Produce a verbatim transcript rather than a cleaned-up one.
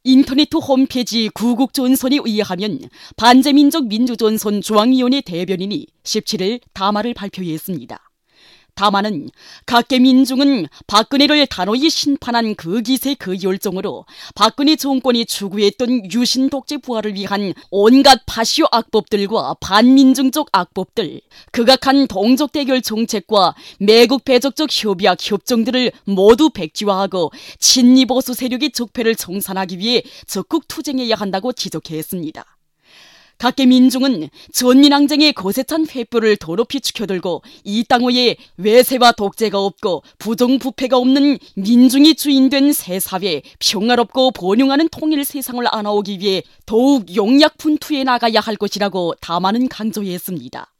인터넷 홈페이지 구국조선에 의하면 반제민족 민주조선 중앙위원회 대변인이 십칠일 담화를 발표했습니다. 담화는 각계 민중은 박근혜를 단호히 심판한 그 기세 그 열정으로 박근혜 정권이 추구했던 유신 독재 부활을 위한 온갖 파시오 악법들과 반민중적 악법들, 극악한 동족 대결 정책과 매국 배적적 협약 협정들을 모두 백지화하고 친미 보수 세력의 적폐를 청산하기 위해 적극 투쟁해야 한다고 지적했습니다. 각계 민중은 전민항쟁의 거세찬 횃불을 더럽히 축혀들고 이 땅위에 외세와 독재가 없고 부정부패가 없는 민중이 주인된 새 사회, 평화롭고 번영하는 통일 세상을 안아오기 위해 더욱 용약분투해 나가야 할 것이라고 담화는 강조했습니다.